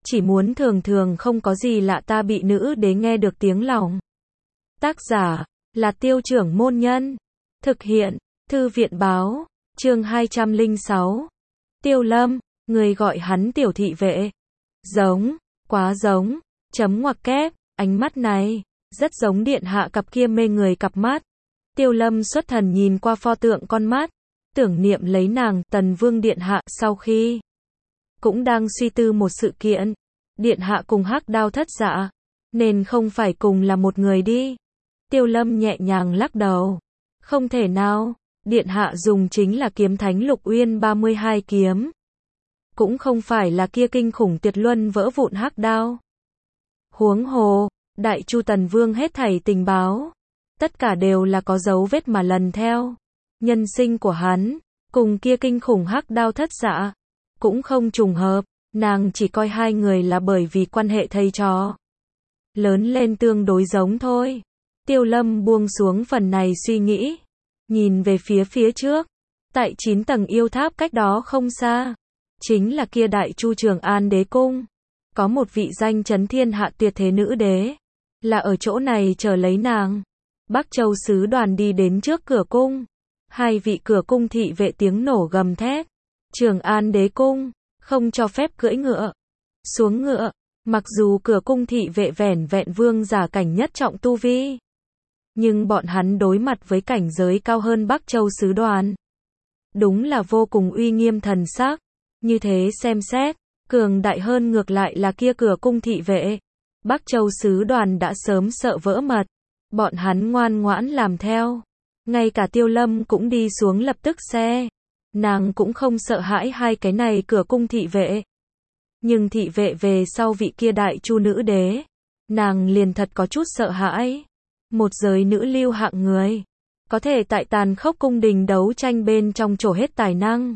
chỉ muốn thường thường không có gì lạ ta bị nữ đế nghe được tiếng lòng. Tác giả là Tiêu Trưởng Môn Nhân. Thực hiện Thư viện Báo. Chương 206. Tiêu Lâm, người gọi hắn tiểu thị vệ. Giống, quá giống. Chấm ngoặc kép, ánh mắt này rất giống điện hạ cặp kia mê người cặp mắt. Tiêu Lâm xuất thần nhìn qua pho tượng con mắt, tưởng niệm lấy nàng, Tần Vương điện hạ, sau khi cũng đang suy tư một sự kiện. Điện hạ cùng Hắc Đao thất dạ, nên không phải cùng là một người đi. Tiêu Lâm nhẹ nhàng lắc đầu. Không thể nào, điện hạ dùng chính là kiếm thánh Lục Uyên 32 kiếm. Cũng không phải là kia kinh khủng tuyệt luân vỡ vụn Hắc Đao. Huống hồ, Đại Chu Tần Vương hết thảy tình báo, tất cả đều là có dấu vết mà lần theo. Nhân sinh của hắn, cùng kia kinh khủng Hắc Đao thất dạ, cũng không trùng hợp, nàng chỉ coi hai người là bởi vì quan hệ thầy trò. Lớn lên tương đối giống thôi. Tiêu Lâm buông xuống phần này suy nghĩ, nhìn về phía trước, tại 9 tầng yêu tháp cách đó không xa, chính là kia Đại Chu Trường An đế cung. Có một vị danh chấn thiên hạ tuyệt thế nữ đế, là ở chỗ này chờ lấy nàng. Bắc Châu sứ đoàn đi đến trước cửa cung, hai vị cửa cung thị vệ tiếng nổ gầm thét. Trường An đế cung, không cho phép cưỡi ngựa. Xuống ngựa, mặc dù cửa cung thị vệ vẻn vẹn vương giả cảnh nhất trọng tu vi, nhưng bọn hắn đối mặt với cảnh giới cao hơn Bắc Châu sứ đoàn, đúng là vô cùng uy nghiêm thần sắc. Như thế xem xét, cường đại hơn ngược lại là kia cửa cung thị vệ. Bắc Châu sứ đoàn đã sớm sợ vỡ mật, bọn hắn ngoan ngoãn làm theo. Ngay cả Tiêu Lâm cũng đi xuống lập tức xe. Nàng cũng không sợ hãi hai cái này cửa cung thị vệ. Nhưng thị vệ về sau vị kia Đại Chu nữ đế, nàng liền thật có chút sợ hãi. Một giới nữ lưu hạng người, có thể tại tàn khốc cung đình đấu tranh bên trong trổ hết tài năng.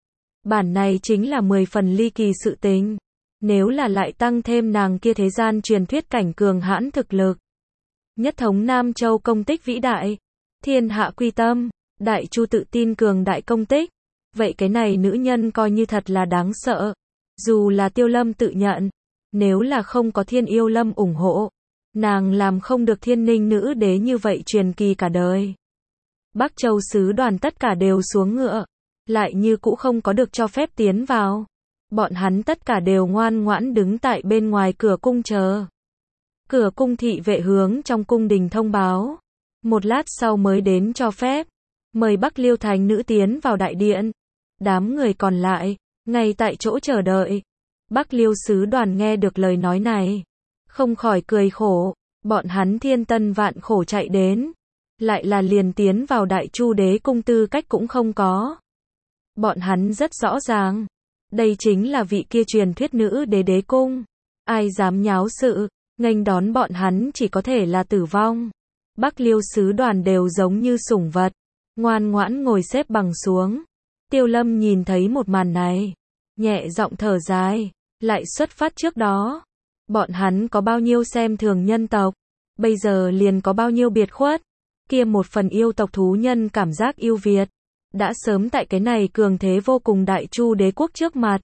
Bản này chính là 10 phần ly kỳ sự tình. Nếu là lại tăng thêm nàng kia thế gian truyền thuyết cảnh cường hãn thực lực, nhất thống Nam Châu công tích vĩ đại, thiên hạ quy tâm, Đại Chu tự tin cường đại công tích, vậy cái này nữ nhân coi như thật là đáng sợ. Dù là Tiêu Lâm tự nhận, nếu là không có Thiên Yêu Lâm ủng hộ, nàng làm không được Thiên Ninh nữ đế như vậy truyền kỳ cả đời. Bắc Châu sứ đoàn tất cả đều xuống ngựa, lại như cũ không có được cho phép tiến vào. Bọn hắn tất cả đều ngoan ngoãn đứng tại bên ngoài cửa cung chờ. Cửa cung thị vệ hướng trong cung đình thông báo. Một lát sau mới đến cho phép. Mời Bắc Liêu Thành nữ tiến vào đại điện. Đám người còn lại, ngay tại chỗ chờ đợi. Bắc Liêu sứ đoàn nghe được lời nói này, không khỏi cười khổ. Bọn hắn thiên tân vạn khổ chạy đến, lại là liền tiến vào Đại Chu đế cung tư cách cũng không có. Bọn hắn rất rõ ràng, đây chính là vị kia truyền thuyết nữ đế đế cung. Ai dám nháo sự, nghênh đón bọn hắn chỉ có thể là tử vong. Bắc Liêu sứ đoàn đều giống như sủng vật, ngoan ngoãn ngồi xếp bằng xuống. Tiêu Lâm nhìn thấy một màn này, nhẹ giọng thở dài. Lại xuất phát trước đó, bọn hắn có bao nhiêu xem thường nhân tộc, bây giờ liền có bao nhiêu biệt khuất. Kia một phần yêu tộc thú nhân cảm giác yêu Việt, đã sớm tại cái này cường thế vô cùng Đại Chu đế quốc trước mặt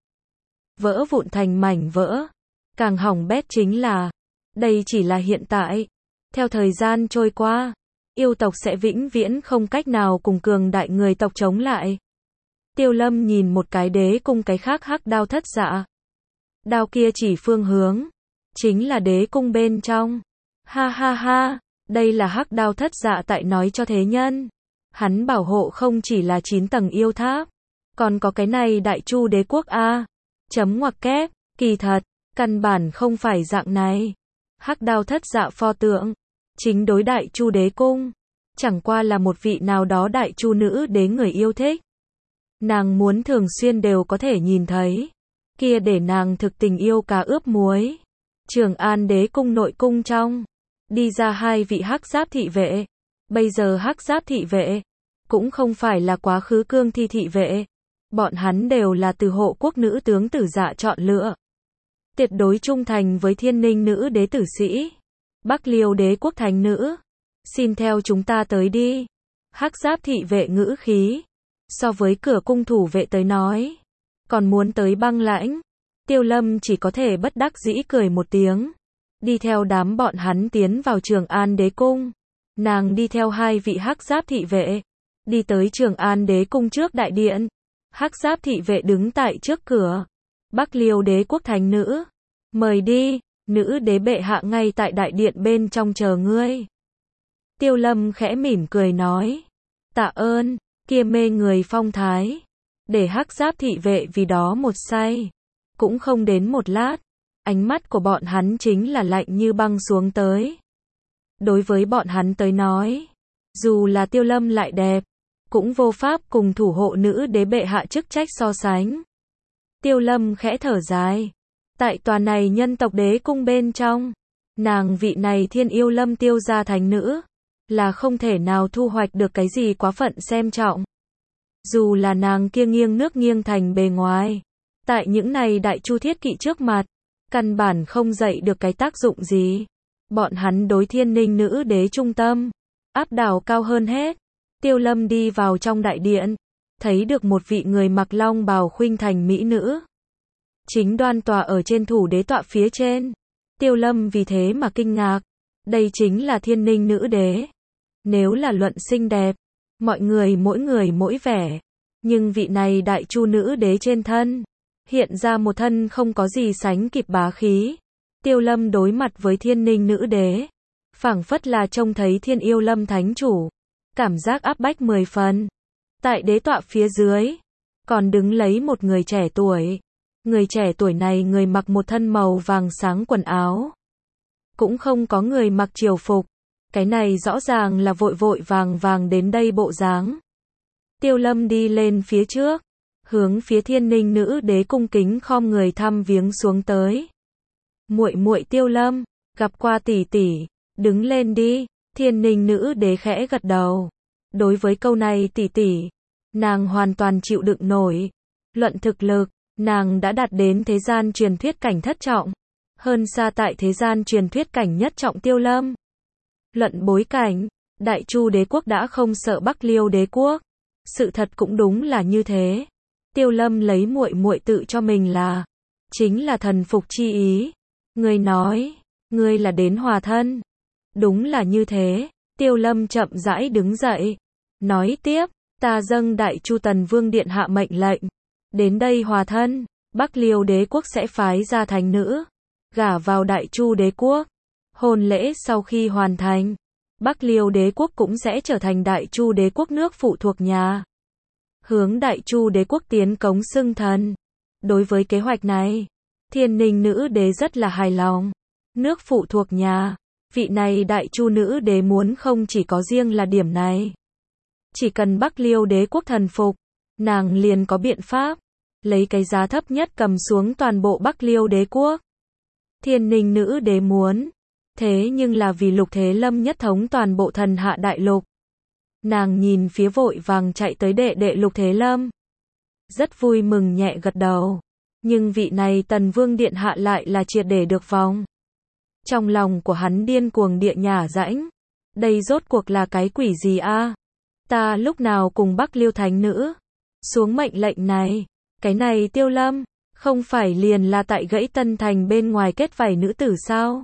vỡ vụn thành mảnh vỡ. Càng hỏng bét chính là, đây chỉ là hiện tại. Theo thời gian trôi qua, yêu tộc sẽ vĩnh viễn không cách nào cùng cường đại người tộc chống lại. Tiêu Lâm nhìn một cái đế cung cái khác Hắc Đao thất dạ. Đao kia chỉ phương hướng, chính là đế cung bên trong. Ha ha ha, đây là Hắc Đao thất dạ tại nói cho thế nhân. Hắn bảo hộ không chỉ là 9 tầng yêu tháp, còn có cái này Đại Chu đế quốc a. Chấm ngoặc kép, kỳ thật, căn bản không phải dạng này. Hắc Đao thất dạ pho tượng, chính đối Đại Chu đế cung, chẳng qua là một vị nào đó Đại Chu nữ đế người yêu thích. Nàng muốn thường xuyên đều có thể nhìn thấy, kia để nàng thực tình yêu cá ướp muối. Trường An đế cung nội cung trong, đi ra hai vị hắc giáp thị vệ. Bây giờ hắc giáp thị vệ, cũng không phải là quá khứ cương thi thị vệ. Bọn hắn đều là từ hộ quốc nữ tướng tử dạ chọn lựa. Tuyệt đối trung thành với Thiên Ninh nữ đế tử sĩ. Bắc Liêu đế quốc thánh nữ. Xin theo chúng ta tới đi. Hắc giáp thị vệ ngữ khí, so với cửa cung thủ vệ tới nói, còn muốn tới băng lãnh. Tiêu Lâm chỉ có thể bất đắc dĩ cười một tiếng. Đi theo đám bọn hắn tiến vào Trường An Đế Cung. Nàng đi theo hai vị hắc giáp thị vệ. Đi tới Trường An Đế Cung trước đại điện. Hắc giáp thị vệ đứng tại trước cửa. Bắc Liêu Đế quốc thánh nữ. Mời đi, nữ đế bệ hạ ngay tại đại điện bên trong chờ ngươi. Tiêu Lâm khẽ mỉm cười nói. Tạ ơn, kia mê người phong thái. Để hắc giáp thị vệ vì đó một say. Cũng không đến một lát. Ánh mắt của bọn hắn chính là lạnh như băng xuống tới. Đối với bọn hắn tới nói. Dù là Tiêu Lâm lại đẹp. Cũng vô pháp cùng thủ hộ nữ đế bệ hạ chức trách so sánh. Tiêu Lâm khẽ thở dài. Tại tòa này nhân tộc đế cung bên trong. Nàng vị này thiên yêu lâm tiêu gia thánh nữ. Là không thể nào thu hoạch được cái gì quá phận xem trọng. Dù là nàng kia nghiêng nước nghiêng thành bề ngoài. Tại những này đại chu thiết kỵ trước mặt. Căn bản không dậy được cái tác dụng gì. Bọn hắn đối thiên ninh nữ đế trung tâm. Áp đảo cao hơn hết. Tiêu Lâm đi vào trong đại điện. Thấy được một vị người mặc long bào khuynh thành mỹ nữ. Chính đoan tòa ở trên thủ đế tọa phía trên. Tiêu Lâm vì thế mà kinh ngạc. Đây chính là thiên ninh nữ đế. Nếu là luận xinh đẹp. Mọi người mỗi vẻ. Nhưng vị này đại chu nữ đế trên thân. Hiện ra một thân không có gì sánh kịp bá khí. Tiêu Lâm đối mặt với thiên ninh nữ đế. Phảng phất là trông thấy thiên yêu lâm thánh chủ. Cảm giác áp bách 10 phần. Tại đế tọa phía dưới. Còn đứng lấy một người trẻ tuổi. Người trẻ tuổi này người mặc một thân màu vàng sáng quần áo. Cũng không có người mặc triều phục. Cái này rõ ràng là vội vội vàng đến đây bộ dáng. Tiêu Lâm đi lên phía trước. Hướng phía thiên ninh nữ đế cung kính khom người thăm viếng xuống tới. Muội muội Tiêu Lâm, gặp qua tỷ tỷ, đứng lên đi. Thiên ninh nữ đế khẽ gật đầu. Đối với câu này tỷ tỷ, nàng hoàn toàn chịu đựng nổi. Luận thực lực, nàng đã đạt đến thế gian truyền thuyết cảnh thất trọng. Hơn xa tại thế gian truyền thuyết cảnh nhất trọng Tiêu Lâm. Luận bối cảnh, Đại Chu đế quốc đã không sợ Bắc Liêu đế quốc. Sự thật cũng đúng là như thế. Tiêu Lâm lấy muội muội tự cho mình là chính là thần phục chi ý. Ngươi nói, ngươi là đến hòa thân. Đúng là như thế. Tiêu Lâm chậm rãi đứng dậy, nói tiếp, ta dâng Đại Chu Tần Vương điện hạ mệnh lệnh, đến đây hòa thân. Bắc Liêu đế quốc sẽ phái ra thánh nữ, gả vào Đại Chu đế quốc. Hôn lễ sau khi hoàn thành, Bắc Liêu đế quốc cũng sẽ trở thành Đại Chu đế quốc nước phụ thuộc nhà. Hướng Đại Chu đế quốc tiến cống xưng thần. Đối với kế hoạch này, thiên ninh nữ đế rất là hài lòng. Nước phụ thuộc nhà, vị này Đại Chu nữ đế muốn không chỉ có riêng là điểm này. Chỉ cần Bắc Liêu đế quốc thần phục, nàng liền có biện pháp, lấy cái giá thấp nhất cầm xuống toàn bộ Bắc Liêu đế quốc. Thiên ninh nữ đế muốn, thế nhưng là vì Lục Thế Lâm nhất thống toàn bộ thần hạ đại lục. Nàng nhìn phía vội vàng chạy tới đệ đệ Lục Thế Lâm. Rất vui mừng nhẹ gật đầu. Nhưng vị này Tần Vương điện hạ lại là triệt để được vòng. Trong lòng của hắn điên cuồng địa nhả rãnh. Đây rốt cuộc là cái quỷ gì a? Ta lúc nào cùng Bắc Liêu thánh nữ xuống mệnh lệnh này. Cái này Tiêu Lâm, không phải liền là tại gãy Tân Thành bên ngoài kết vảy nữ tử sao?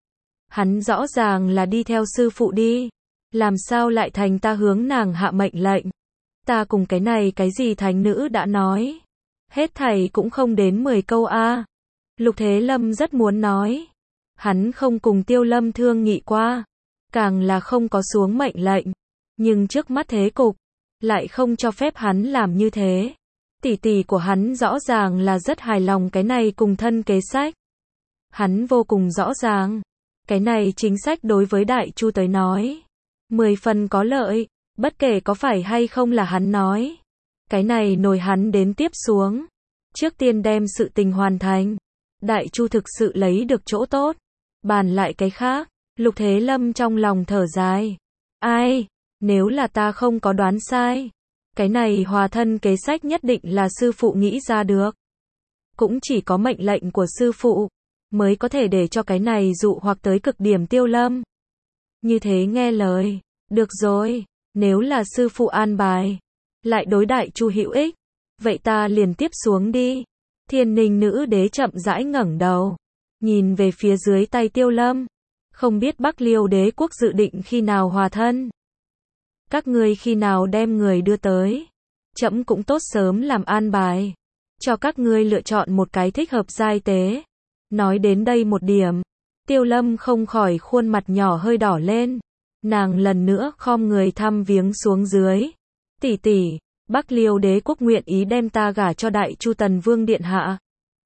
Hắn rõ ràng là đi theo sư phụ đi. Làm sao lại thành ta hướng nàng hạ mệnh lệnh? Ta cùng cái này cái gì thánh nữ đã nói. Hết thảy cũng không đến 10 câu a. Lục Thế Lâm rất muốn nói. Hắn không cùng Tiêu Lâm thương nghị qua. Càng là không có xuống mệnh lệnh. Nhưng trước mắt thế cục, lại không cho phép hắn làm như thế. Tỷ tỷ của hắn rõ ràng là rất hài lòng cái này cùng thân kế sách. Hắn vô cùng rõ ràng. Cái này chính sách đối với Đại Chu tới nói 10 phần có lợi, bất kể có phải hay không là hắn nói. Cái này nổi hắn đến tiếp xuống. Trước tiên đem sự tình hoàn thành. Đại Chu thực sự lấy được chỗ tốt. Bàn lại cái khác, Lục Thế Lâm trong lòng thở dài. Ai, nếu là ta không có đoán sai. Cái này hòa thân kế sách nhất định là sư phụ nghĩ ra được. Cũng chỉ có mệnh lệnh của sư phụ mới có thể để cho cái này dụ hoặc tới cực điểm Tiêu Lâm. Như thế nghe lời, được rồi, nếu là sư phụ an bài, lại đối Đại Chu hữu ích, vậy ta liền tiếp xuống đi. Thiên Ninh nữ đế chậm rãi ngẩng đầu, nhìn về phía dưới tay Tiêu Lâm. Không biết Bắc Liêu đế quốc dự định khi nào hòa thân? Các ngươi khi nào đem người đưa tới? Trẫm cũng tốt sớm làm an bài, cho các ngươi lựa chọn một cái thích hợp giai tế. Nói đến đây một điểm, Tiêu Lâm không khỏi khuôn mặt nhỏ hơi đỏ lên. Nàng lần nữa khom người thăm viếng xuống dưới. Tỷ tỷ, Bắc Liêu đế quốc nguyện ý đem ta gả cho Đại Chu Tần Vương điện hạ.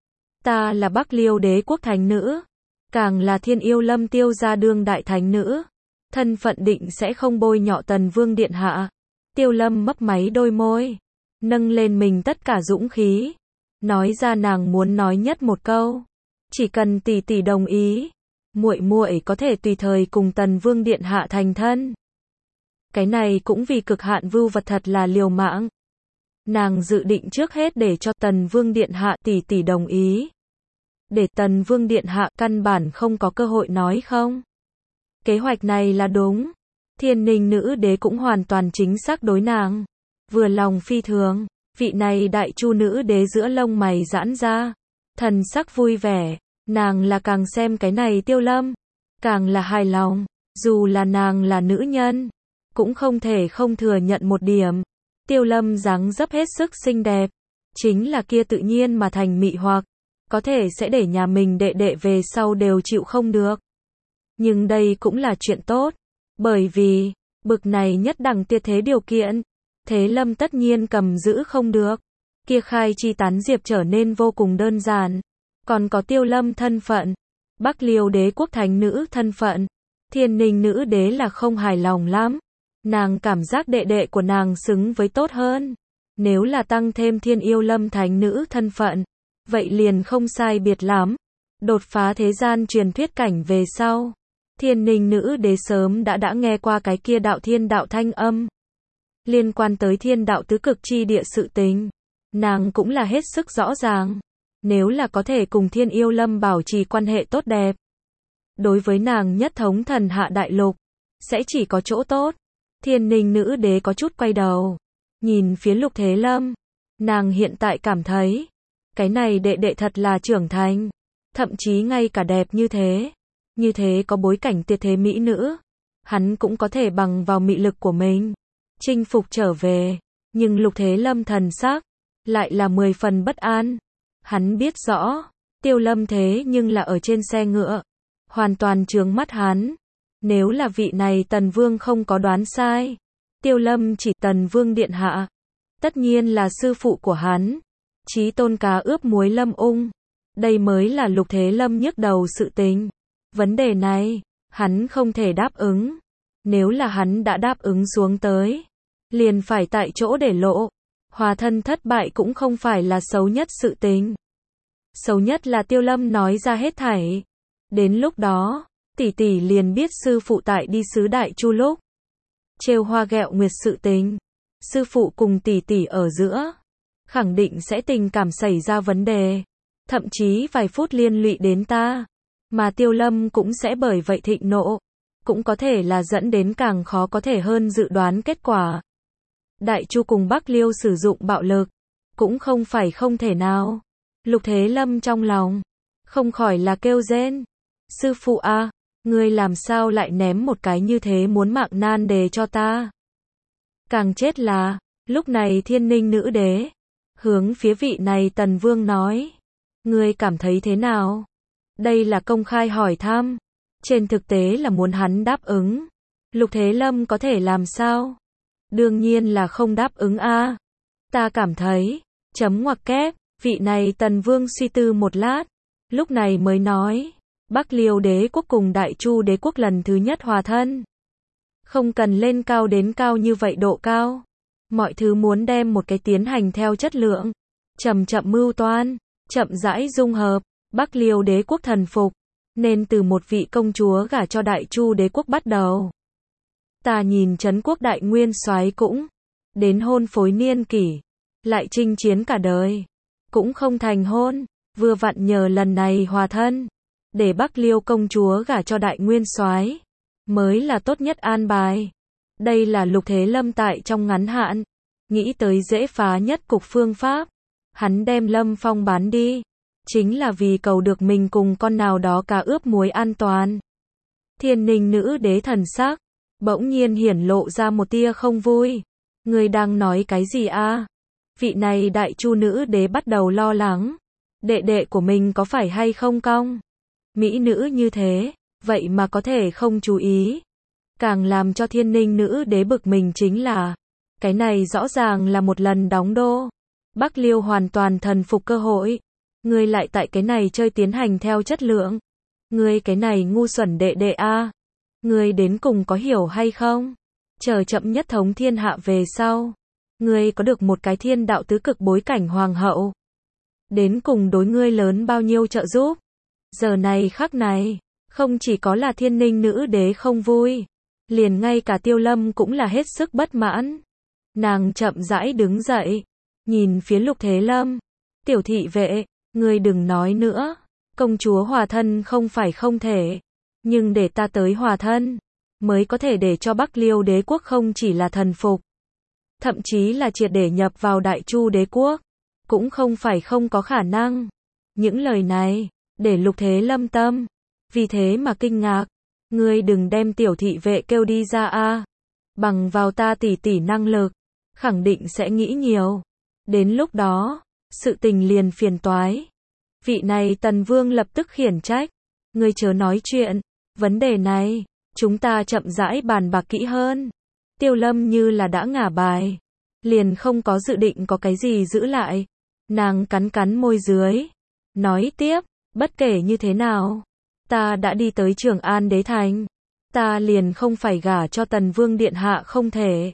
Ta là Bắc Liêu đế quốc thánh nữ, càng là Thiên Yêu Lâm Tiêu gia đương đại thánh nữ, thân phận định sẽ không bôi nhọ Tần Vương điện hạ. Tiêu Lâm mấp máy đôi môi, nâng lên mình tất cả dũng khí, nói ra nàng muốn nói nhất một câu, chỉ cần tỷ tỷ đồng ý, muội muội có thể tùy thời cùng Tần Vương điện hạ thành thân. Cái này cũng vì cực hạn vưu vật thật là liều mạng. Nàng dự định trước hết để cho Tần Vương điện hạ tỷ tỷ đồng ý, để Tần Vương điện hạ căn bản không có cơ hội nói không. Kế hoạch này là đúng. Thiên Ninh nữ đế cũng hoàn toàn chính xác đối nàng vừa lòng phi thường. Vị này Đại Chu nữ đế giữa lông mày giãn ra, thần sắc vui vẻ. Nàng là càng xem cái này Tiêu Lâm, càng là hài lòng. Dù là nàng là nữ nhân, cũng không thể không thừa nhận một điểm. Tiêu Lâm dáng dấp hết sức xinh đẹp, chính là kia tự nhiên mà thành mị hoặc, có thể sẽ để nhà mình đệ đệ về sau đều chịu không được. Nhưng đây cũng là chuyện tốt, bởi vì, bực này nhất đẳng tuyệt thế điều kiện, Thế Lâm tất nhiên cầm giữ không được. Kia khai chi tán diệp trở nên vô cùng đơn giản. Còn có Tiêu Lâm thân phận, Bắc Liêu đế quốc thánh nữ thân phận, Thiên Ninh nữ đế là không hài lòng lắm. Nàng cảm giác đệ đệ của nàng xứng với tốt hơn. Nếu là tăng thêm Thiên Yêu Lâm thánh nữ thân phận, vậy liền không sai biệt lắm. Đột phá thế gian truyền thuyết cảnh về sau, Thiên Ninh nữ đế sớm đã nghe qua cái kia đạo thiên đạo thanh âm. Liên quan tới thiên đạo tứ cực chi địa sự tình, nàng cũng là hết sức rõ ràng. Nếu là có thể cùng Thiên Yêu Lâm bảo trì quan hệ tốt đẹp, đối với nàng nhất thống thần hạ đại lục, sẽ chỉ có chỗ tốt. Thiên Ninh nữ đế có chút quay đầu, nhìn phía Lục Thế Lâm. Nàng hiện tại cảm thấy, cái này đệ đệ thật là trưởng thành, thậm chí ngay cả đẹp như thế có bối cảnh tuyệt thế mỹ nữ, hắn cũng có thể bằng vào mị lực của mình, chinh phục trở về. Nhưng Lục Thế Lâm thần sắc, lại là 10 phần bất an. Hắn biết rõ, Tiêu Lâm thế nhưng là ở trên xe ngựa, hoàn toàn chướng mắt hắn. Nếu là vị này Tần Vương không có đoán sai, Tiêu Lâm chỉ Tần Vương điện hạ, tất nhiên là sư phụ của hắn, chí tôn cá ướp muối Lâm Ung. Đây mới là Lục Thế Lâm nhức đầu sự tình. Vấn đề này, hắn không thể đáp ứng. Nếu là hắn đã đáp ứng xuống tới, liền phải tại chỗ để lộ. Hòa thân thất bại cũng không phải là xấu nhất sự tình. Xấu nhất là Tiêu Lâm nói ra hết thảy. Đến lúc đó, tỷ tỷ liền biết sư phụ tại đi sứ Đại Chu lúc trêu hoa ghẹo nguyệt sự tình, sư phụ cùng tỷ tỷ ở giữa khẳng định sẽ tình cảm xảy ra vấn đề, thậm chí vài phút liên lụy đến ta, mà Tiêu Lâm cũng sẽ bởi vậy thịnh nộ, cũng có thể là dẫn đến càng khó có thể hơn dự đoán kết quả. Đại Chu cùng Bắc Liêu sử dụng bạo lực, cũng không phải không thể nào. Lục Thế Lâm trong lòng không khỏi là kêu rên. Sư phụ a, ngươi làm sao lại ném một cái như thế muốn mạng nan đề cho ta? Càng chết là, lúc này Thiên Ninh nữ đế hướng phía vị này Tần Vương nói, ngươi cảm thấy thế nào? Đây là công khai hỏi thăm, trên thực tế là muốn hắn đáp ứng. Lục Thế Lâm có thể làm sao? Đương nhiên là không đáp ứng a. Ta cảm thấy, chấm ngoặc kép, vị này Tần Vương suy tư một lát, lúc này mới nói, Bắc Liêu đế quốc cùng Đại Chu đế quốc lần thứ nhất hòa thân. Không cần lên cao đến cao như vậy độ cao. Mọi thứ muốn đem một cái tiến hành theo chất lượng, chậm chậm mưu toan, chậm rãi dung hợp. Bắc Liêu đế quốc thần phục, nên từ một vị công chúa gả cho Đại Chu đế quốc bắt đầu. Ta nhìn Trấn quốc đại nguyên soái cũng đến hôn phối niên kỷ, lại chinh chiến cả đời, cũng không thành hôn, vừa vặn nhờ lần này hòa thân, để Bắc Liêu công chúa gả cho đại nguyên soái, mới là tốt nhất an bài. Đây là Lục Thế Lâm tại trong ngắn hạn nghĩ tới dễ phá nhất cục phương pháp. Hắn đem Lâm Phong bán đi, chính là vì cầu được mình cùng con nào đó cá ướp muối an toàn. Thiên Ninh nữ đế thần sắc, bỗng nhiên hiển lộ ra một tia không vui. Ngươi đang nói cái gì a? Vị này đại chu nữ đế bắt đầu lo lắng. Đệ đệ của mình có phải hay không cong? Mỹ nữ như thế, vậy mà có thể không chú ý. Càng làm cho Thiên Ninh nữ đế bực mình chính là, cái này rõ ràng là một lần đóng đô. Bắc Liêu hoàn toàn thần phục cơ hội. Ngươi lại tại cái này chơi tiến hành theo chất lượng. Ngươi cái này ngu xuẩn đệ đệ a. Ngươi đến cùng có hiểu hay không? Chờ chậm nhất thống thiên hạ về sau. Ngươi có được một cái thiên đạo tứ cực bối cảnh hoàng hậu. Đến cùng đối ngươi lớn bao nhiêu trợ giúp. Giờ này khắc này, không chỉ có là Thiên Ninh nữ đế không vui. Liền ngay cả Tiêu Lâm cũng là hết sức bất mãn. Nàng chậm rãi đứng dậy. Nhìn phía Lục Thế Lâm. Tiểu thị vệ, ngươi đừng nói nữa. Công chúa hòa thân không phải không thể. Nhưng để ta tới hòa thân, mới có thể để cho Bắc Liêu đế quốc không chỉ là thần phục. Thậm chí là triệt để nhập vào Đại Chu đế quốc. Cũng không phải không có khả năng. Những lời này, để Lục Thế Lâm tâm. Vì thế mà kinh ngạc. Ngươi đừng đem tiểu thị vệ kêu đi ra a. Bằng vào ta tỷ tỷ năng lực, khẳng định sẽ nghĩ nhiều. Đến lúc đó, sự tình liền phiền toái. Vị này Tần Vương lập tức khiển trách. Ngươi chớ nói chuyện. Vấn đề này, chúng ta chậm rãi bàn bạc kỹ hơn. Tiêu Lâm như là đã ngả bài. Liền không có dự định có cái gì giữ lại. Nàng cắn cắn môi dưới. Nói tiếp, bất kể như thế nào. Ta đã đi tới Trường An đế thành. Ta liền không phải gả cho Tần Vương điện hạ không thể.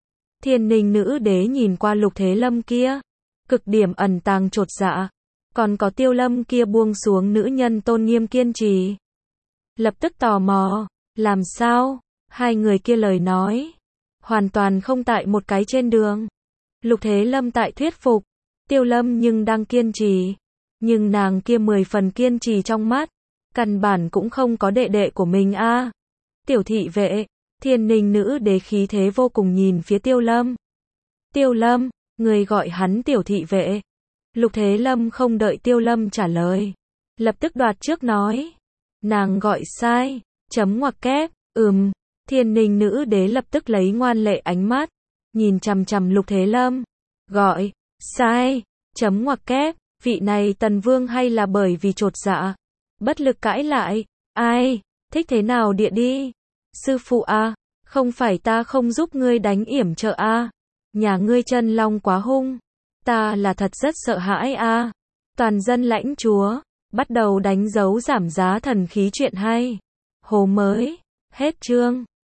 Thiên Ninh nữ đế nhìn qua Lục Thế Lâm kia. Cực điểm ẩn tàng chột dạ. Còn có Tiêu Lâm kia buông xuống nữ nhân tôn nghiêm kiên trì. Lập tức tò mò. Làm sao? Hai người kia lời nói. Hoàn toàn không tại một cái trên đường. Lục Thế Lâm tại thuyết phục. Tiêu Lâm nhưng đang kiên trì. Nhưng nàng kia 10 phần kiên trì trong mắt. Căn bản cũng không có đệ đệ của mình a. Tiểu thị vệ, Thiên Ninh nữ đế khí thế vô cùng nhìn phía Tiêu Lâm. Tiêu Lâm, người gọi hắn tiểu thị vệ. Lục Thế Lâm không đợi Tiêu Lâm trả lời. Lập tức đoạt trước nói. Nàng gọi sai, chấm ngoặc kép, Thiên Ninh nữ đế lập tức lấy ngoan lệ ánh mắt. Nhìn chằm chằm Lục Thế Lâm. Gọi, sai, chấm ngoặc kép, vị này Tần Vương hay là bởi vì chột dạ. Bất lực cãi lại, ai, thích thế nào địa đi. Sư phụ a, không phải ta không giúp ngươi đánh yểm trợ a. Nhà ngươi chân long quá hung. Ta là thật rất sợ hãi a. Toàn dân lãnh chúa, bắt đầu đánh dấu giảm giá thần khí chuyện hay. Hồ mới, hết chương.